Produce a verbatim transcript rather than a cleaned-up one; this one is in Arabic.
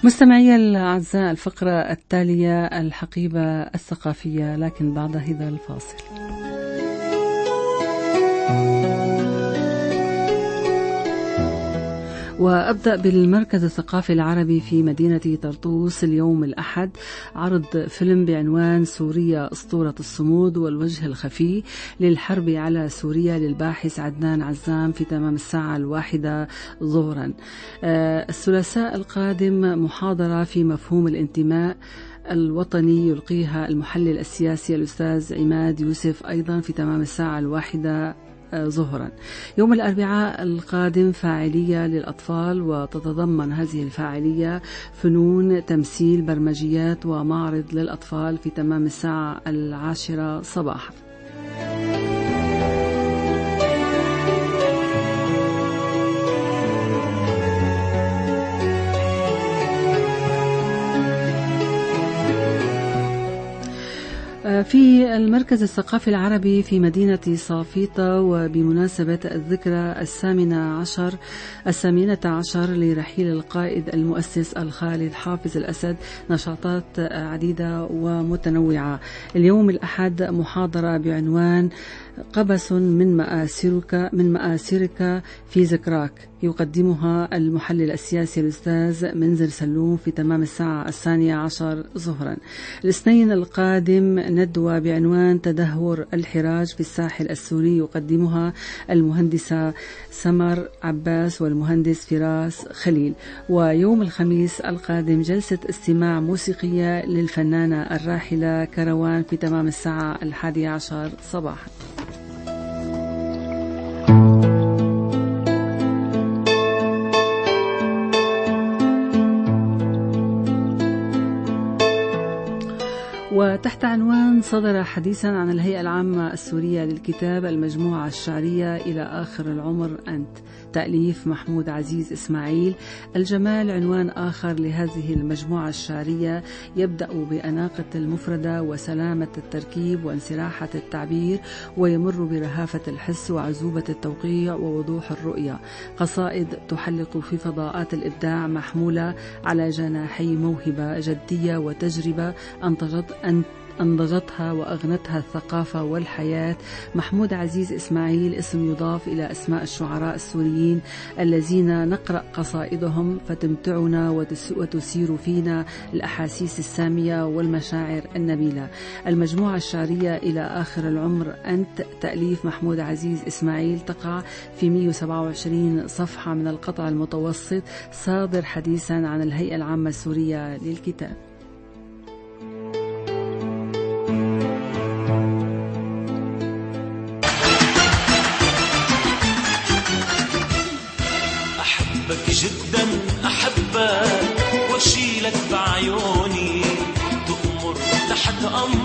مستمعي الأعزاء، الفقرة التالية الحقيبة الثقافية، لكن بعد هذا الفاصل. وأبدأ بالمركز الثقافي العربي في مدينة طرطوس اليوم الأحد عرض فيلم بعنوان سوريا أسطورة الصمود والوجه الخفي للحرب على سوريا للباحث عدنان عزام في تمام الساعة الواحدة ظهرا. الثلاثاء القادم محاضرة في مفهوم الانتماء الوطني يلقيها المحلل السياسي الأستاذ عماد يوسف أيضا في تمام الساعة الواحدة ظهرا. يوم الأربعاء القادم فاعلية للأطفال، وتتضمن هذه الفاعلية فنون تمثيل برمجيات ومعرض للأطفال في تمام الساعة العاشرة صباحا. في المركز الثقافي العربي في مدينة صافيطة، وبمناسبة الذكرى الثامنة عشر الثامنة عشر لرحيل القائد المؤسس الخالد حافظ الأسد، نشاطات عديدة ومتنوعة. اليوم الأحد محاضرة بعنوان قبس من مآثرك من مآثرك في ذكراك، يقدمها المحلل السياسي الأستاذ منذر سلوم في تمام الساعة الثانية عشر ظهرا. الاثنين القادم ندوة بعنوان تدهور الحراج في الساحل السوري، يقدمها المهندسة سمر عباس والمهندس فراس خليل. ويوم الخميس القادم جلسة استماع موسيقية للفنانة الراحلة كروان في تمام الساعة الحادية عشر صباحا. وتحت عنوان صدر حديثا عن الهيئة العامة السورية للكتاب المجموعة الشعرية إلى آخر العمر أنت، تأليف محمود عزيز إسماعيل. الجمال عنوان آخر لهذه المجموعة الشعرية، يبدأ بأناقة المفردة وسلامة التركيب وانسراحة التعبير، ويمر برهافة الحس وعزوبة التوقيع ووضوح الرؤية. قصائد تحلق في فضاءات الإبداع، محمولة على جناحي موهبة جدية وتجربة أنتجت أنضجتها وأغنتها الثقافة والحياة. محمود عزيز إسماعيل اسم يضاف إلى أسماء الشعراء السوريين الذين نقرأ قصائدهم فتمتعنا وتسير فينا الأحاسيس السامية والمشاعر النبيلة. المجموعة الشعرية إلى آخر العمر أنت، تأليف محمود عزيز إسماعيل، تقع في مئة وسبعة وعشرين صفحة من القطع المتوسط، صادر حديثا عن الهيئة العامة السورية للكتاب. أحبك جدا أحبك وأشيلك بعيوني، تأمر تحت أمر